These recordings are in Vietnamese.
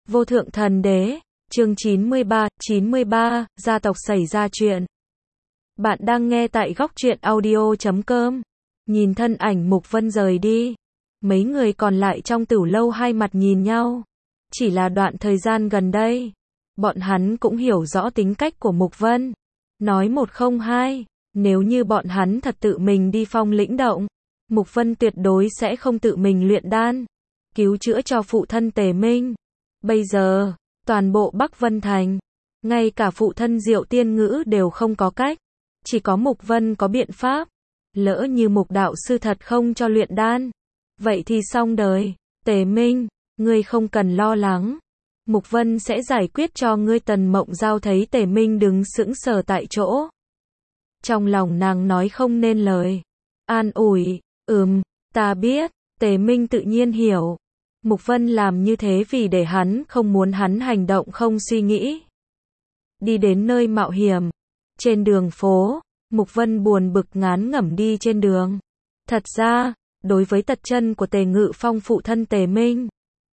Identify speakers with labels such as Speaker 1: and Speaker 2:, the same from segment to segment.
Speaker 1: Vô thượng thần đế, chương 93, gia tộc xảy ra chuyện. Bạn đang nghe tại góc truyện audio.com. Nhìn thân ảnh Mục Vân rời đi. Mấy người còn lại trong tửu lâu hai mặt nhìn nhau. Chỉ là đoạn thời gian gần đây, bọn hắn cũng hiểu rõ tính cách của Mục Vân. Nói một không hai, nếu như bọn hắn thật tự mình đi Phong Lĩnh Động, Mục Vân tuyệt đối sẽ không tự mình luyện đan, cứu chữa cho phụ thân Tề Minh. Bây giờ, toàn bộ Bắc Vân Thành, ngay cả phụ thân Diệu Tiên Ngữ đều không có cách. Chỉ có Mục Vân có biện pháp. Lỡ như Mục đạo sư thật không cho luyện đan, vậy thì xong đời. Tề Minh, ngươi không cần lo lắng. Mục Vân sẽ giải quyết cho ngươi. Tần Mộng Giao thấy Tề Minh đứng sững sờ tại chỗ. Trong lòng nàng nói không nên lời. An ủi, ta biết. Tề Minh tự nhiên hiểu. Mục Vân làm như thế vì để hắn không muốn hắn hành động không suy nghĩ. Đi đến nơi mạo hiểm. Trên đường phố, Mục Vân buồn bực ngán ngẩm đi trên đường. Thật ra, đối với tật chân của Tề Ngự Phong phụ thân Tề Minh,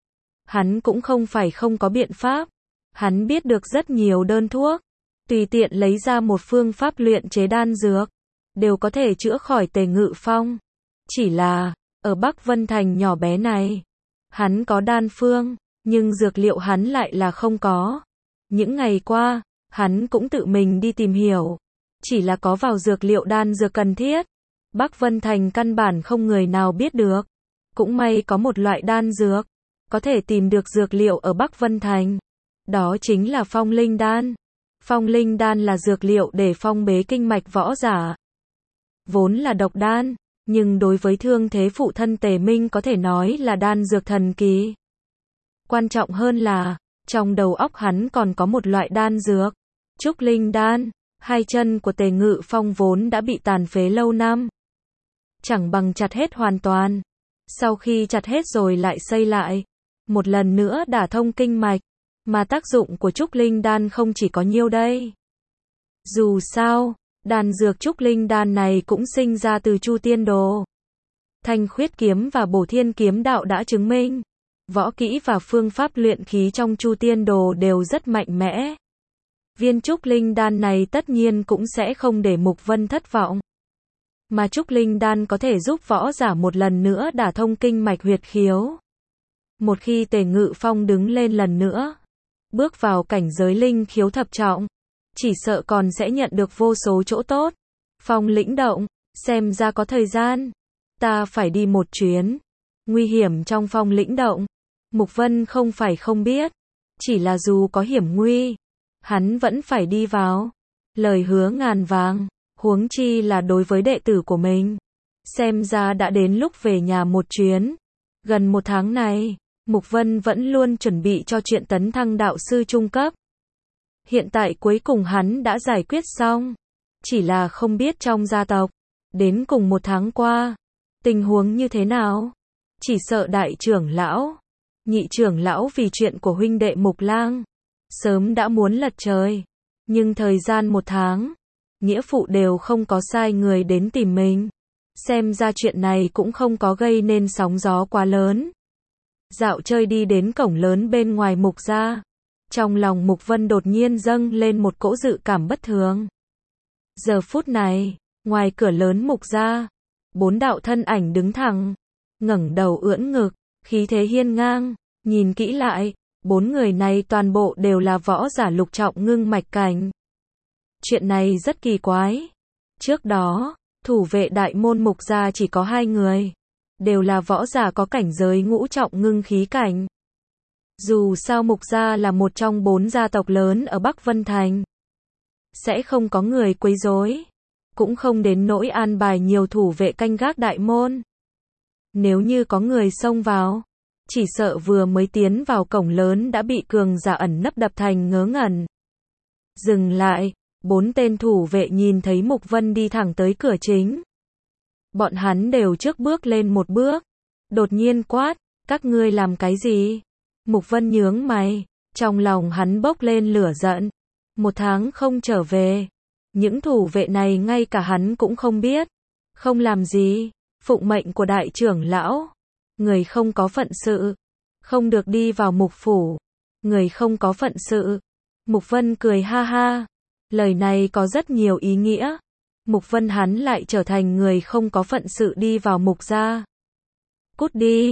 Speaker 1: hắn cũng không phải không có biện pháp. Hắn biết được rất nhiều đơn thuốc, tùy tiện lấy ra một phương pháp luyện chế đan dược, đều có thể chữa khỏi Tề Ngự Phong. Chỉ là, ở Bắc Vân Thành nhỏ bé này, hắn có đan phương, nhưng dược liệu hắn lại là không có. Những ngày qua, hắn cũng tự mình đi tìm hiểu, chỉ là có vào dược liệu đan dược cần thiết. Bắc Vân Thành căn bản không người nào biết được. Cũng may có một loại đan dược, có thể tìm được dược liệu ở Bắc Vân Thành. Đó chính là Phong Linh Đan. Phong Linh Đan là dược liệu để phong bế kinh mạch võ giả. Vốn là độc đan, nhưng đối với thương thế phụ thân Tề Minh có thể nói là đan dược thần kỳ. Quan trọng hơn là, trong đầu óc hắn còn có một loại đan dược, Trúc Linh Đan. Hai chân của Tề Ngự Phong vốn đã bị tàn phế lâu năm, chẳng bằng chặt hết hoàn toàn. Sau khi chặt hết rồi lại xây lại, một lần nữa đả thông kinh mạch. Mà tác dụng của Trúc Linh Đan không chỉ có nhiêu đây. Dù sao, đan dược Trúc Linh Đan này cũng sinh ra từ Chu Tiên Đồ. Thanh Khuyết Kiếm và Bổ Thiên Kiếm Đạo đã chứng minh, võ kỹ và phương pháp luyện khí trong Chu Tiên Đồ đều rất mạnh mẽ. Viên Trúc Linh Đan này tất nhiên cũng sẽ không để Mục Vân thất vọng. Mà Trúc Linh Đan có thể giúp võ giả một lần nữa đả thông kinh mạch huyệt khiếu. Một khi Tề Ngự Phong đứng lên lần nữa, bước vào cảnh giới linh khiếu thập trọng, chỉ sợ còn sẽ nhận được vô số chỗ tốt. Phong Lĩnh Động, xem ra có thời gian, ta phải đi một chuyến. Nguy hiểm trong Phong Lĩnh Động, Mục Vân không phải không biết, chỉ là dù có hiểm nguy, hắn vẫn phải đi vào. Lời hứa ngàn vàng, huống chi là đối với đệ tử của mình. Xem ra đã đến lúc về nhà một chuyến. Gần một tháng này, Mục Vân vẫn luôn chuẩn bị cho chuyện tấn thăng đạo sư trung cấp. Hiện tại cuối cùng hắn đã giải quyết xong. Chỉ là không biết trong gia tộc, đến cùng một tháng qua, tình huống như thế nào. Chỉ sợ đại trưởng lão, nhị trưởng lão vì chuyện của huynh đệ Mục Lang, sớm đã muốn lật trời. Nhưng thời gian một tháng, nghĩa phụ đều không có sai người đến tìm mình. Xem ra chuyện này cũng không có gây nên sóng gió quá lớn. Dạo chơi đi đến cổng lớn bên ngoài Mục gia. Trong lòng Mục Vân đột nhiên dâng lên một cỗ dự cảm bất thường. Giờ phút này, ngoài cửa lớn Mục gia, 4 đạo thân ảnh đứng thẳng, ngẩng đầu ưỡn ngực, khí thế hiên ngang. Nhìn kỹ lại, 4 người này toàn bộ đều là võ giả lục trọng ngưng mạch cảnh. Chuyện này rất kỳ quái. Trước đó, thủ vệ đại môn Mục gia chỉ có 2 người, đều là võ giả có cảnh giới ngũ trọng ngưng khí cảnh. Dù sao Mục gia là một trong 4 gia tộc lớn ở Bắc Vân Thành, sẽ không có người quấy rối, cũng không đến nỗi an bài nhiều thủ vệ canh gác đại môn. Nếu như có người xông vào, chỉ sợ vừa mới tiến vào cổng lớn đã bị cường giả ẩn nấp đập thành ngớ ngẩn. Dừng lại, 4 tên thủ vệ nhìn thấy Mục Vân đi thẳng tới cửa chính. Bọn hắn đều trước bước lên một bước, đột nhiên quát, các ngươi làm cái gì? Mục Vân nhướng mày, trong lòng hắn bốc lên lửa giận. Một tháng không trở về, những thủ vệ này ngay cả hắn cũng không biết. Không làm gì, phụng mệnh của đại trưởng lão, người không có phận sự, không được đi vào Mục phủ. người không có phận sự. Mục Vân cười ha ha. Lời này có rất nhiều ý nghĩa. Mục Vân hắn lại trở thành người không có phận sự đi vào Mục gia. Cút đi,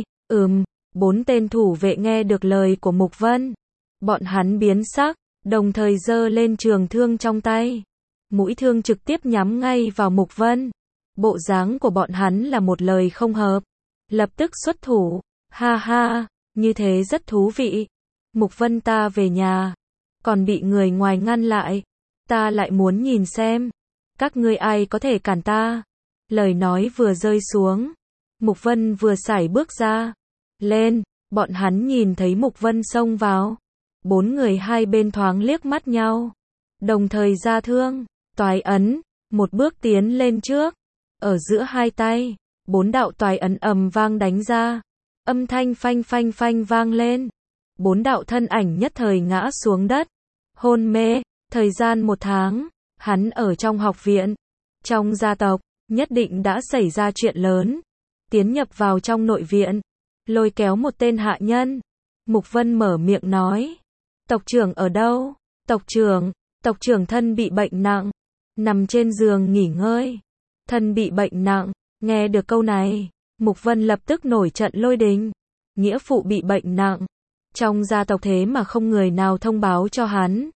Speaker 1: 4 tên thủ vệ nghe được lời của Mục Vân. Bọn hắn biến sắc, đồng thời giơ lên trường thương trong tay. Mũi thương trực tiếp nhắm ngay vào Mục Vân. Bộ dáng của bọn hắn là một lời không hợp. Lập tức xuất thủ, ha ha, như thế rất thú vị. Mục Vân ta về nhà, còn bị người ngoài ngăn lại. Ta lại muốn nhìn xem, các ngươi ai có thể cản ta. Lời nói vừa rơi xuống, Mục Vân vừa sải bước ra. Lên, bọn hắn nhìn thấy Mục Vân xông vào. 4 người hai bên thoáng liếc mắt nhau. Đồng thời ra thương, toái ấn, một bước tiến lên trước. Ở giữa hai tay, 4 đạo toái ấn ầm vang đánh ra. Âm thanh phanh phanh phanh vang lên. 4 đạo thân ảnh nhất thời ngã xuống đất. Hôn mê, thời gian 1 tháng, hắn ở trong học viện. Trong gia tộc, nhất định đã xảy ra chuyện lớn. Tiến nhập vào trong nội viện, lôi kéo một tên hạ nhân. Mục Vân mở miệng nói. Tộc trưởng ở đâu? Tộc trưởng thân bị bệnh nặng. Nằm trên giường nghỉ ngơi. Thân bị bệnh nặng, nghe được câu này. Mục Vân lập tức nổi trận lôi đình. Nghĩa phụ bị bệnh nặng. Trong gia tộc thế mà không người nào thông báo cho hắn.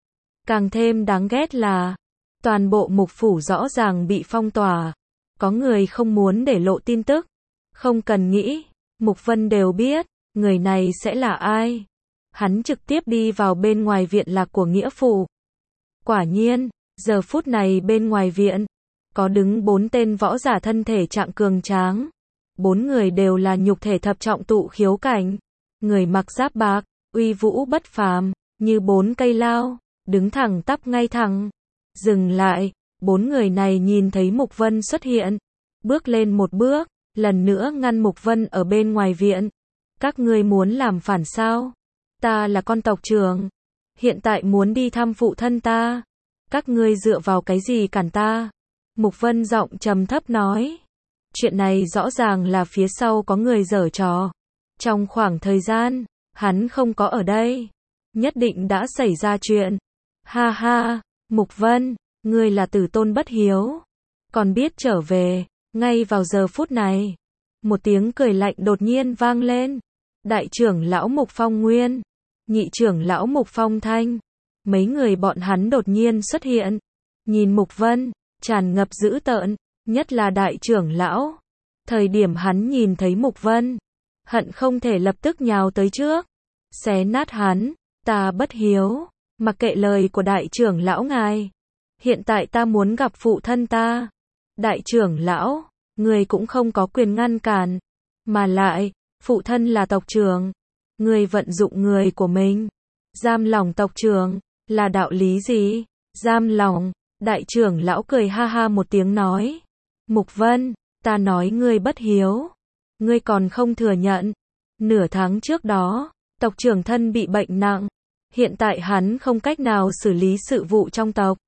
Speaker 1: Càng thêm đáng ghét là, toàn bộ Mục phủ rõ ràng bị phong tỏa. Có người không muốn để lộ tin tức. Không cần nghĩ, Mục Vân đều biết, người này sẽ là ai. Hắn trực tiếp đi vào bên ngoài viện lạc của nghĩa phụ. Quả nhiên, giờ phút này bên ngoài viện, có đứng 4 tên võ giả thân thể trạng cường tráng. 4 người đều là nhục thể thập trọng tụ khiếu cảnh. Người mặc giáp bạc, uy vũ bất phàm, như 4 cây lao, đứng thẳng tắp ngay thẳng. Dừng lại, 4 người này nhìn thấy Mục Vân xuất hiện. Bước lên một bước, lần nữa ngăn Mục Vân ở bên ngoài viện. Các ngươi muốn làm phản sao? Ta là con tộc trưởng. Hiện tại muốn đi thăm phụ thân ta. Các ngươi dựa vào cái gì cản ta? Mục Vân giọng trầm thấp nói. Chuyện này rõ ràng là phía sau có người giở trò. Trong khoảng thời gian, hắn không có ở đây. Nhất định đã xảy ra chuyện. Ha ha, Mục Vân, ngươi là tử tôn bất hiếu. Còn biết trở về, ngay vào giờ phút này. Một tiếng cười lạnh đột nhiên vang lên. Đại trưởng lão Mục Phong Nguyên, nhị trưởng lão Mục Phong Thanh. Mấy người bọn hắn đột nhiên xuất hiện. Nhìn Mục Vân, tràn ngập dữ tợn, nhất là đại trưởng lão. Thời điểm hắn nhìn thấy Mục Vân, hận không thể lập tức nhào tới trước. Xé nát hắn, ta bất hiếu, mặc kệ lời của đại trưởng lão ngài. Hiện tại ta muốn gặp phụ thân ta. Đại trưởng lão, người cũng không có quyền ngăn cản. Mà lại, phụ thân là tộc trưởng. Người vận dụng người của mình. Giam lỏng tộc trưởng, là đạo lý gì? Giam lỏng, đại trưởng lão cười ha ha một tiếng nói. Mục Vân, ta nói ngươi bất hiếu. Ngươi còn không thừa nhận. Nửa tháng trước đó, tộc trưởng thân bị bệnh nặng. Hiện tại hắn không cách nào xử lý sự vụ trong tộc.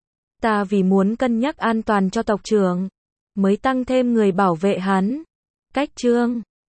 Speaker 1: Ta vì muốn cân nhắc an toàn cho tộc trưởng, mới tăng thêm người bảo vệ hắn. Cách chương